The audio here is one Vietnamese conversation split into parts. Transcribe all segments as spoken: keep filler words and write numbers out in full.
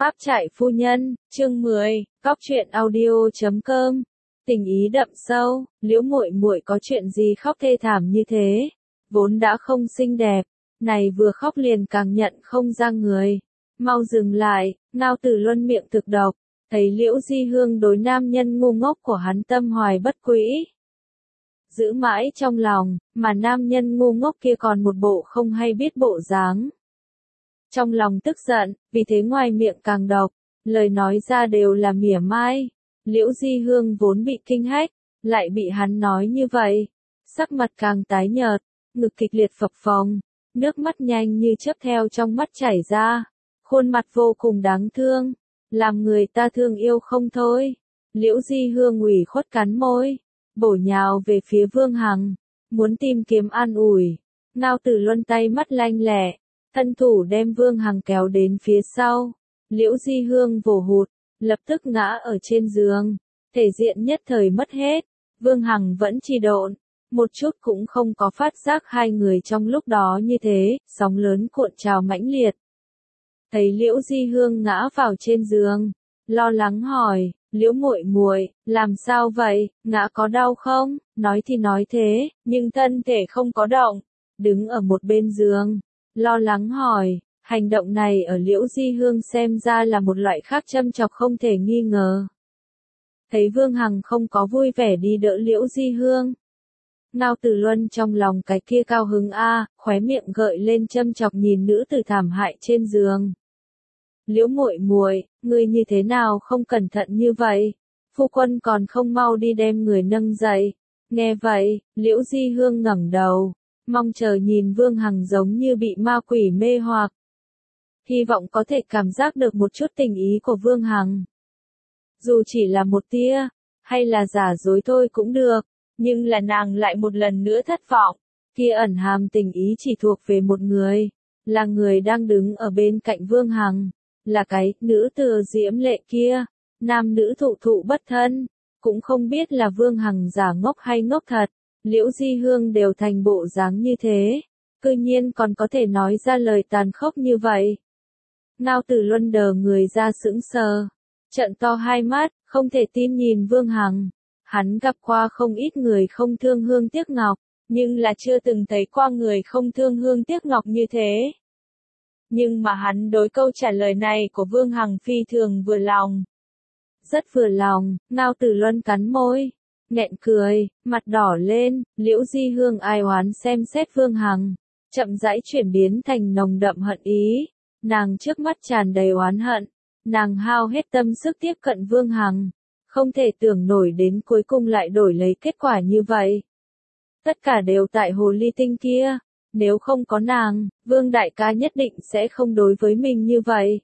Pháp trại phu nhân, chương mười, cóc truyện audio chấm com. Tình ý đậm sâu, Liễu muội muội có chuyện gì khóc thê thảm như thế? Vốn đã không xinh đẹp, này vừa khóc liền càng nhận không ra người. Mau dừng lại, Ngao Tử Luân miệng thực độc, thấy Liễu Di Hương đối nam nhân ngu ngốc của hắn tâm hoài bất quỹ. Giữ mãi trong lòng, mà nam nhân ngu ngốc kia còn một bộ không hay biết bộ dáng. Trong lòng tức giận, vì thế ngoài miệng càng độc, lời nói ra đều là mỉa mai. Liễu Di Hương vốn bị kinh hách, lại bị hắn nói như vậy. Sắc mặt càng tái nhợt, ngực kịch liệt phập phồng, nước mắt nhanh như chớp theo trong mắt chảy ra. Khuôn mặt vô cùng đáng thương, làm người ta thương yêu không thôi. Liễu Di Hương ủy khuất cắn môi, bổ nhào về phía Vương Hằng, muốn tìm kiếm an ủi. Ngao Tử Luân tay mắt lanh lẹ, thân thủ đem Vương Hằng kéo đến phía sau. Liễu Di Hương vồ hụt, lập tức ngã ở trên giường, thể diện nhất thời mất hết. Vương Hằng vẫn trì độn, một chút cũng không có phát giác hai người trong lúc đó như thế, sóng lớn cuộn trào mãnh liệt. Thấy Liễu Di Hương ngã vào trên giường, lo lắng hỏi, Liễu muội muội, làm sao vậy, ngã có đau không? Nói thì nói thế, nhưng thân thể không có động, đứng ở một bên giường, lo lắng hỏi. Hành động này ở Liễu Di Hương xem ra là một loại khác châm chọc không thể nghi ngờ. Thấy Vương Hằng không có vui vẻ đi đỡ Liễu Di Hương, Ngao Tử Luân trong lòng cái kia cao hứng a, khóe miệng gợi lên châm chọc nhìn nữ tử thảm hại trên giường. Liễu muội muội, ngươi như thế nào không cẩn thận như vậy? Phu quân còn không mau đi đem người nâng dậy. Nghe vậy, Liễu Di Hương ngẩng đầu, mong chờ nhìn Vương Hằng giống như bị ma quỷ mê hoặc. Hy vọng có thể cảm giác được một chút tình ý của Vương Hằng. Dù chỉ là một tia, hay là giả dối thôi cũng được, nhưng là nàng lại một lần nữa thất vọng. Kia ẩn hàm tình ý chỉ thuộc về một người, là người đang đứng ở bên cạnh Vương Hằng, là cái nữ tử diễm lệ kia, nam nữ thụ thụ bất thân, cũng không biết là Vương Hằng giả ngốc hay ngốc thật. Liễu Di Hương đều thành bộ dáng như thế, cư nhiên còn có thể nói ra lời tàn khốc như vậy. Ngao Tử Luân đờ người ra sững sờ, trợn to hai mắt, không thể tin nhìn Vương Hằng. Hắn gặp qua không ít người không thương hương tiếc ngọc, nhưng là chưa từng thấy qua người không thương hương tiếc ngọc như thế. Nhưng mà hắn đối câu trả lời này của Vương Hằng phi thường vừa lòng. Rất vừa lòng, Ngao Tử Luân cắn môi, nghẹn cười, mặt đỏ lên. Liễu Di Hương ai oán xem xét Vương Hằng, chậm rãi chuyển biến thành nồng đậm hận ý. Nàng trước mắt tràn đầy oán hận, nàng hao hết tâm sức tiếp cận Vương Hằng, không thể tưởng nổi đến cuối cùng lại đổi lấy kết quả như vậy. Tất cả đều tại hồ ly tinh kia, nếu không có nàng, Vương đại ca nhất định sẽ không đối với mình như vậy.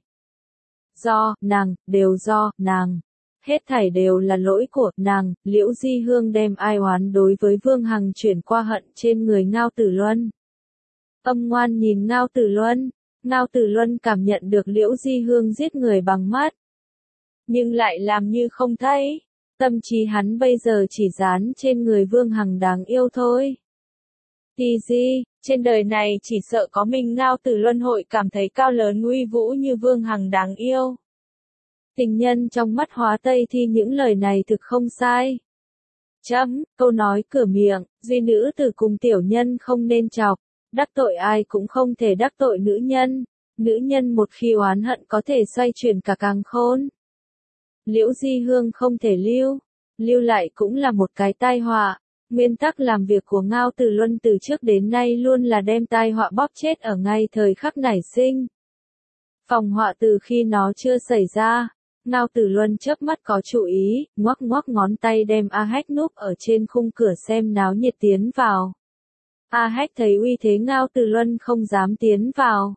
Do, nàng, đều do, nàng. Hết thảy đều là lỗi của nàng. Liễu Di Hương đem ai oán đối với Vương Hằng chuyển qua hận trên người Ngao Tử Luân. Âm ngoan nhìn Ngao Tử Luân. Ngao Tử Luân cảm nhận được Liễu Di Hương giết người bằng mắt, nhưng lại làm như không thấy. Tâm trí hắn bây giờ chỉ dán trên người Vương Hằng đáng yêu thôi. Thì gì, trên đời này chỉ sợ có mình Ngao Tử Luân hội cảm thấy cao lớn uy vũ như Vương Hằng đáng yêu. Tình nhân trong mắt Hóa Tây thì những lời này thực không sai. Chấm, câu nói cửa miệng, duy nữ tử cùng tiểu nhân không nên chọc. Đắc tội ai cũng không thể đắc tội nữ nhân. Nữ nhân một khi oán hận có thể xoay chuyển cả càn khôn. Liễu Di Hương không thể lưu, lưu lại cũng là một cái tai họa. Nguyên tắc làm việc của Ngao Tử Luân từ trước đến nay luôn là đem tai họa bóp chết ở ngay thời khắc nảy sinh. Phòng họa từ khi nó chưa xảy ra, Ngao Tử Luân chớp mắt có chủ ý, ngoắc ngoắc ngón tay đem A Hách núp ở trên khung cửa xem náo nhiệt tiến vào. A Hách thấy uy thế Ngao Tử Luân không dám tiến vào.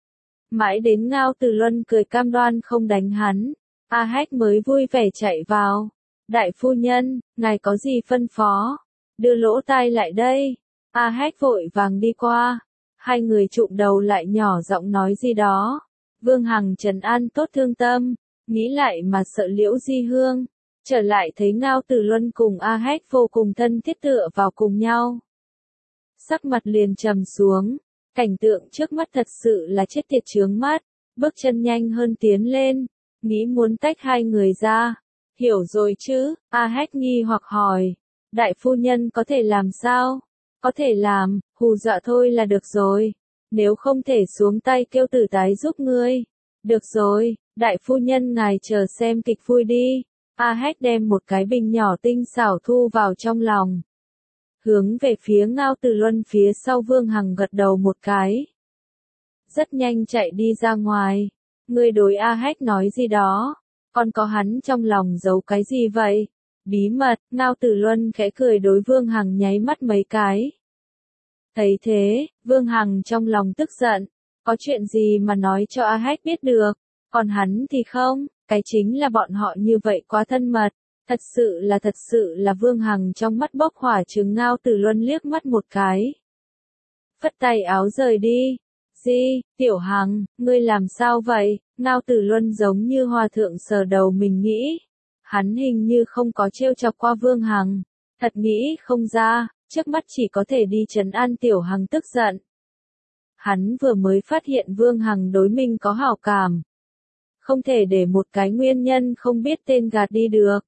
Mãi đến Ngao Tử Luân cười cam đoan không đánh hắn, A Hách mới vui vẻ chạy vào. Đại phu nhân, ngài có gì phân phó? Đưa lỗ tai lại đây. A Hách vội vàng đi qua. Hai người chụm đầu lại nhỏ giọng nói gì đó. Vương Hằng trấn an tốt thương tâm, nghĩ lại mà sợ Liễu Di Hương. Trở lại thấy Ngao Tử Luân cùng A Hách vô cùng thân thiết tựa vào cùng nhau. Sắc mặt liền trầm xuống, cảnh tượng trước mắt thật sự là chết tiệt chướng mắt. bước chân nhanh hơn tiến lên, nghĩ muốn tách hai người ra. Hiểu rồi chứ, A Hách nghi hoặc hỏi. Đại phu nhân có thể làm sao? Có thể làm, hù dọa thôi là được rồi. Nếu không thể xuống tay kêu tử tái giúp ngươi. Được rồi, đại phu nhân ngài chờ xem kịch vui đi. A Hách đem một cái bình nhỏ tinh xảo thu vào trong lòng. Hướng về phía Ngao Tử Luân phía sau Vương Hằng gật đầu một cái. Rất nhanh chạy đi ra ngoài. Ngươi đối A Hách nói gì đó? Còn có hắn trong lòng giấu cái gì vậy? Bí mật, Ngao Tử Luân khẽ cười đối Vương Hằng nháy mắt mấy cái. Thấy thế, Vương Hằng trong lòng tức giận. Có chuyện gì mà nói cho A Hách biết được? Còn hắn thì không, cái chính là bọn họ như vậy quá thân mật. Thật sự là thật sự là Vương Hằng trong mắt bốc hỏa trừng Ngao Tử Luân liếc mắt một cái. Phất tay áo rời đi. Di, Tiểu Hằng, ngươi làm sao vậy? Ngao Tử Luân giống như hòa thượng sờ đầu mình nghĩ. Hắn hình như không có trêu chọc qua Vương Hằng. Thật nghĩ không ra, trước mắt chỉ có thể đi trấn an Tiểu Hằng tức giận. Hắn vừa mới phát hiện Vương Hằng đối mình có hảo cảm. Không thể để một cái nguyên nhân không biết tên gạt đi được.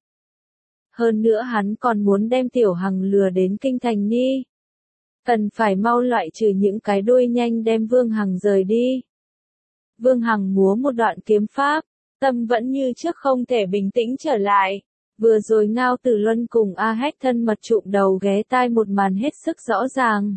Hơn nữa hắn còn muốn đem Tiểu Hằng lừa đến kinh thành ni. Cần phải mau loại trừ những cái đuôi nhanh đem Vương Hằng rời đi. Vương Hằng múa một đoạn kiếm pháp, tâm vẫn như trước không thể bình tĩnh trở lại. Vừa rồi Ngao Tử Luân cùng A Hách thân mật trụm đầu ghé tai một màn hết sức rõ ràng.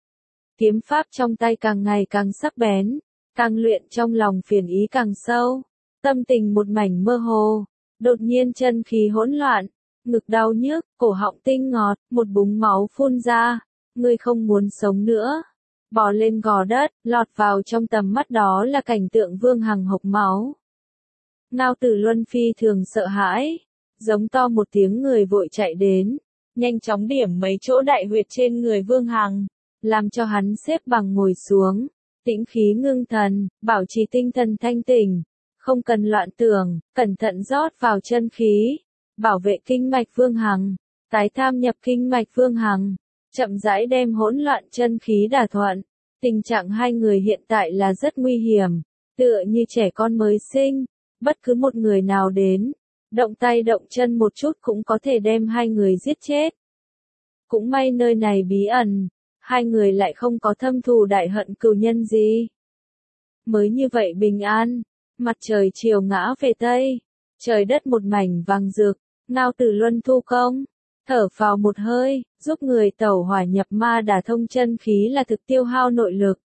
Kiếm pháp trong tay càng ngày càng sắc bén, càng luyện trong lòng phiền ý càng sâu, tâm tình một mảnh mơ hồ, đột nhiên chân khí hỗn loạn, ngực đau nhức, cổ họng tinh ngọt, một búng máu phun ra, ngươi không muốn sống nữa. Bò lên gò đất, lọt vào trong tầm mắt đó là cảnh tượng Vương Hằng hộc máu. Ngao Tử Luân phi thường sợ hãi, giống to một tiếng người vội chạy đến, nhanh chóng điểm mấy chỗ đại huyệt trên người Vương Hằng, làm cho hắn xếp bằng ngồi xuống, tĩnh khí ngưng thần, bảo trì tinh thần thanh tỉnh, không cần loạn tưởng, cẩn thận rót vào chân khí, bảo vệ kinh mạch Vương Hằng, tái tham nhập kinh mạch Vương Hằng, chậm rãi đem hỗn loạn chân khí đả thuận. Tình trạng hai người hiện tại là rất nguy hiểm, tựa như trẻ con mới sinh, bất cứ một người nào đến, động tay động chân một chút cũng có thể đem hai người giết chết. Cũng may nơi này bí ẩn, hai người lại không có thâm thù đại hận cừu nhân gì. Mới như vậy bình an, mặt trời chiều ngã về Tây, trời đất một mảnh vàng rực, Ngao Tử Luân thu công, thở phào một hơi, giúp người tẩu hỏa nhập ma đả thông chân khí là thực tiêu hao nội lực.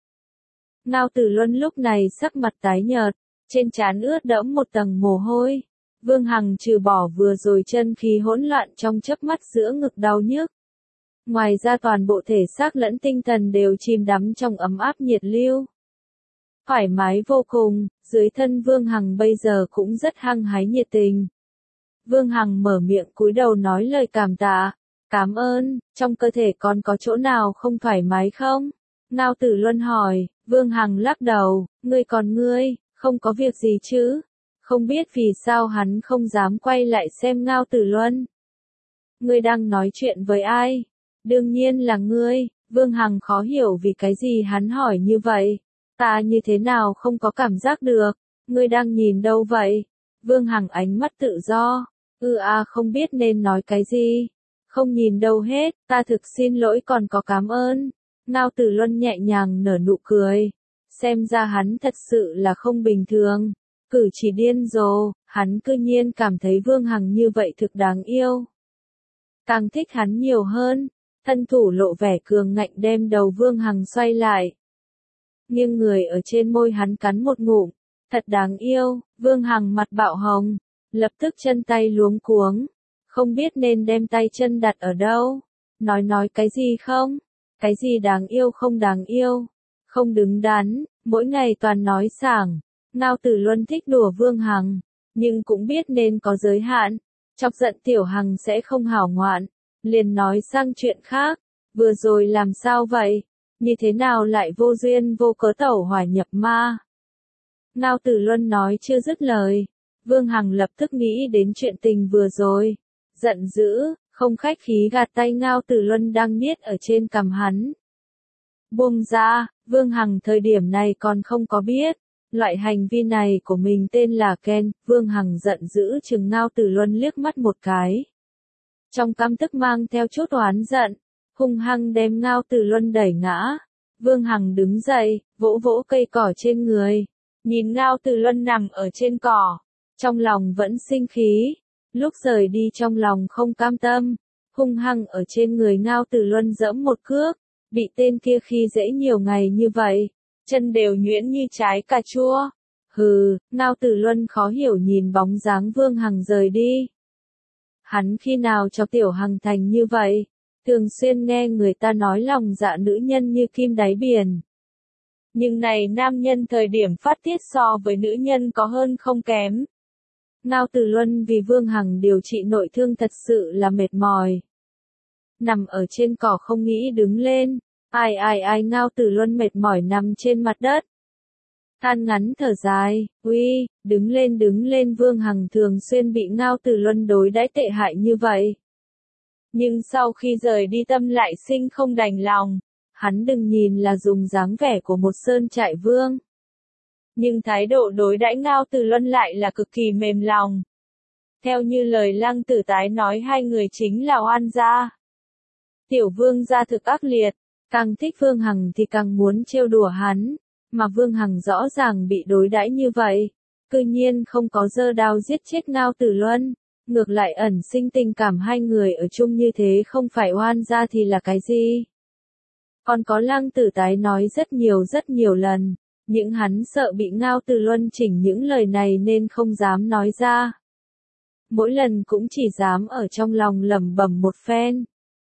Ngao Tử Luân lúc này sắc mặt tái nhợt, trên trán ướt đẫm một tầng mồ hôi. Vương Hằng trừ bỏ vừa rồi chân khí hỗn loạn trong chớp mắt giữa ngực đau nhức. Ngoài ra toàn bộ thể xác lẫn tinh thần đều chìm đắm trong ấm áp nhiệt lưu. Thoải mái vô cùng, dưới thân Vương Hằng bây giờ cũng rất hăng hái nhiệt tình. Vương Hằng mở miệng cúi đầu nói lời cảm tạ. Cảm ơn, trong cơ thể còn có chỗ nào không thoải mái không? Ngao Tử Luân hỏi, Vương Hằng lắc đầu, ngươi còn ngươi, không có việc gì chứ? Không biết vì sao hắn không dám quay lại xem Ngao Tử Luân. Ngươi đang nói chuyện với ai? Đương nhiên là ngươi. Vương Hằng khó hiểu vì cái gì hắn hỏi như vậy. Ta như thế nào không có cảm giác được? Ngươi đang nhìn đâu vậy? Vương Hằng ánh mắt tự do. Ừ à không biết nên nói cái gì. Không nhìn đâu hết, ta thực xin lỗi còn có cảm ơn. Ngao Tử Luân nhẹ nhàng nở nụ cười. Xem ra hắn thật sự là không bình thường. Cử chỉ điên rồ, hắn cư nhiên cảm thấy Vương Hằng như vậy thực đáng yêu. Càng thích hắn nhiều hơn, thân thủ lộ vẻ cường ngạnh đem đầu Vương Hằng xoay lại. Nhưng người ở trên môi hắn cắn một ngụm, thật đáng yêu, Vương Hằng mặt bạo hồng, lập tức chân tay luống cuống, không biết nên đem tay chân đặt ở đâu, nói nói cái gì không, cái gì đáng yêu không đáng yêu, không đứng đắn, mỗi ngày toàn nói sảng. Ngao Tử Luân thích đùa Vương Hằng, nhưng cũng biết nên có giới hạn, chọc giận Tiểu Hằng sẽ không hảo ngoạn, liền nói sang chuyện khác, vừa rồi làm sao vậy, như thế nào lại vô duyên vô cớ tẩu hỏa nhập ma. Ngao Tử Luân nói chưa dứt lời, Vương Hằng lập tức nghĩ đến chuyện tình vừa rồi, giận dữ, không khách khí gạt tay Ngao Tử Luân đang niết ở trên cằm hắn. Buông ra, Vương Hằng thời điểm này còn không có biết. Loại hành vi này của mình tên là Ken, Vương Hằng giận dữ chừng Ngao Tử Luân liếc mắt một cái. Trong căm tức mang theo chút oán giận, hung hăng đem Ngao Tử Luân đẩy ngã. Vương Hằng đứng dậy, vỗ vỗ cây cỏ trên người, nhìn Ngao Tử Luân nằm ở trên cỏ, trong lòng vẫn sinh khí, lúc rời đi trong lòng không cam tâm, hung hăng ở trên người Ngao Tử Luân giẫm một cước, bị tên kia khi dễ nhiều ngày như vậy, chân đều nhuyễn như trái cà chua. Hừ, Ngao Tử Luân khó hiểu nhìn bóng dáng Vương Hằng rời đi. Hắn khi nào cho Tiểu Hằng thành như vậy, thường xuyên nghe người ta nói lòng dạ nữ nhân như kim đáy biển. Nhưng này nam nhân thời điểm phát tiết so với nữ nhân có hơn không kém. Ngao Tử Luân vì Vương Hằng điều trị nội thương thật sự là mệt mỏi. Nằm ở trên cỏ không nghĩ đứng lên, ai ai ai Ngao Tử Luân mệt mỏi nằm trên mặt đất. Than ngắn thở dài, uy, đứng lên đứng lên Vương Hằng thường xuyên bị Ngao Tử Luân đối đãi tệ hại như vậy. Nhưng sau khi rời đi tâm lại sinh không đành lòng, hắn đừng nhìn là dùng dáng vẻ của một sơn trại vương. Nhưng thái độ đối đãi Ngao Tử Luân lại là cực kỳ mềm lòng. Theo như lời Lăng Tử Tái nói hai người chính là oan gia. Tiểu vương gia thực ác liệt, càng thích Vương Hằng thì càng muốn trêu đùa hắn, mà Vương Hằng rõ ràng bị đối đãi như vậy, cư nhiên không có giơ đao giết chết Ngao Tử Luân, ngược lại ẩn sinh tình cảm hai người ở chung như thế không phải oan gia thì là cái gì? Còn có Lăng Tử Tái nói rất nhiều rất nhiều lần, những hắn sợ bị Ngao Tử Luân chỉnh những lời này nên không dám nói ra. Mỗi lần cũng chỉ dám ở trong lòng lẩm bẩm một phen.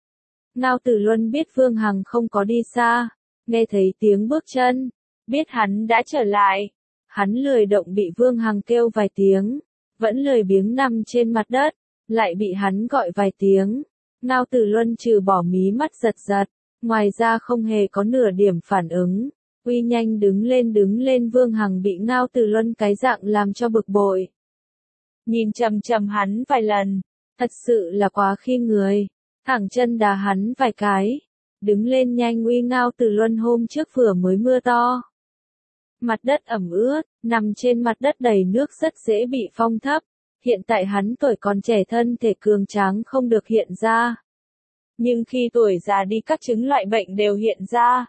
Ngao Tử Luân biết Vương Hằng không có đi xa, nghe thấy tiếng bước chân, biết hắn đã trở lại. Hắn lười động bị Vương Hằng kêu vài tiếng, vẫn lười biếng nằm trên mặt đất, lại bị hắn gọi vài tiếng. Ngao Tử Luân trừ bỏ mí mắt giật giật, ngoài ra không hề có nửa điểm phản ứng. Uy nhanh đứng lên đứng lên Vương Hằng bị Ngao Tử Luân cái dạng làm cho bực bội. Nhìn chằm chằm hắn vài lần, thật sự là quá khi người, thẳng chân đá hắn vài cái. Đứng lên nhanh uy Ngao Tử Luân hôm trước vừa mới mưa to. Mặt đất ẩm ướt, nằm trên mặt đất đầy nước rất dễ bị phong thấp. Hiện tại hắn tuổi còn trẻ thân thể cường tráng không được hiện ra. Nhưng khi tuổi già đi các chứng loại bệnh đều hiện ra.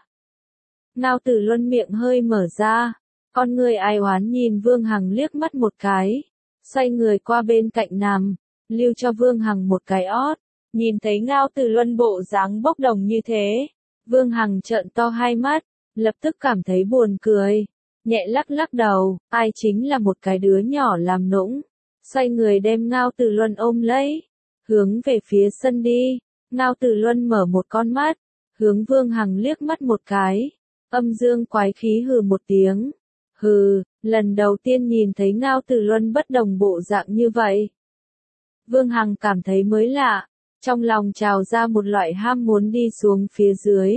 Ngao Tử Luân miệng hơi mở ra, con người ai oán nhìn Vương Hằng liếc mắt một cái, xoay người qua bên cạnh nằm, lưu cho Vương Hằng một cái ót, nhìn thấy Ngao Tử Luân bộ dáng bốc đồng như thế, Vương Hằng trợn to hai mắt, lập tức cảm thấy buồn cười, nhẹ lắc lắc đầu, ai chính là một cái đứa nhỏ làm nũng, xoay người đem Ngao Tử Luân ôm lấy, hướng về phía sân đi, Ngao Tử Luân mở một con mắt, hướng Vương Hằng liếc mắt một cái. Âm dương quái khí hừ một tiếng. Hừ, lần đầu tiên nhìn thấy Ngao Tử Luân bất đồng bộ dạng như vậy. Vương Hằng cảm thấy mới lạ, trong lòng trào ra một loại ham muốn đi xuống phía dưới.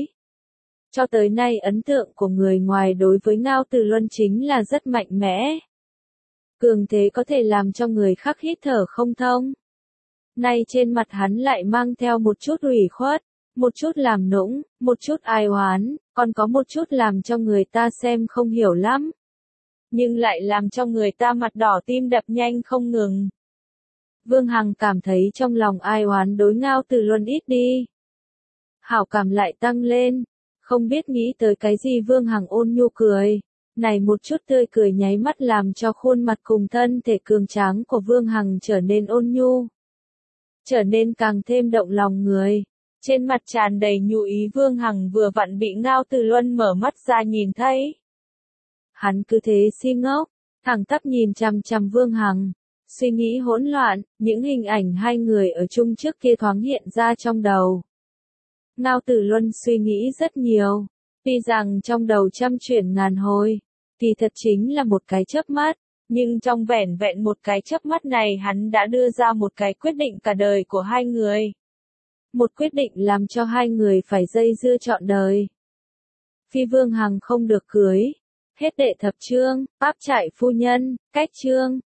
Cho tới nay ấn tượng của người ngoài đối với Ngao Tử Luân chính là rất mạnh mẽ. Cường thế có thể làm cho người khác hít thở không thông. Nay trên mặt hắn lại mang theo một chút ủy khuất, một chút làm nũng, một chút ai oán, còn có một chút làm cho người ta xem không hiểu lắm. Nhưng lại làm cho người ta mặt đỏ tim đập nhanh không ngừng. Vương Hằng cảm thấy trong lòng ai oán đối Ngao Tử Luân ít đi. Hảo cảm lại tăng lên, không biết nghĩ tới cái gì Vương Hằng ôn nhu cười. Này một chút tươi cười nháy mắt làm cho khuôn mặt cùng thân thể cường tráng của Vương Hằng trở nên ôn nhu. Trở nên càng thêm động lòng người. Trên mặt tràn đầy nhu ý Vương Hằng vừa vặn bị Ngao Tử Luân mở mắt ra nhìn thấy. Hắn cứ thế si ngốc, thẳng tắp nhìn chằm chằm Vương Hằng, suy nghĩ hỗn loạn, những hình ảnh hai người ở chung trước kia thoáng hiện ra trong đầu. Ngao Tử Luân suy nghĩ rất nhiều, tuy rằng trong đầu trăm chuyển ngàn hồi, thì thật chính là một cái chớp mắt, nhưng trong vẻn vẹn một cái chớp mắt này hắn đã đưa ra một cái quyết định cả đời của hai người. Một quyết định làm cho hai người phải dây dưa trọn đời. Phi Vương Hằng không được cưới. Hết đệ thập chương, Pháp trại phu nhân, cách chương.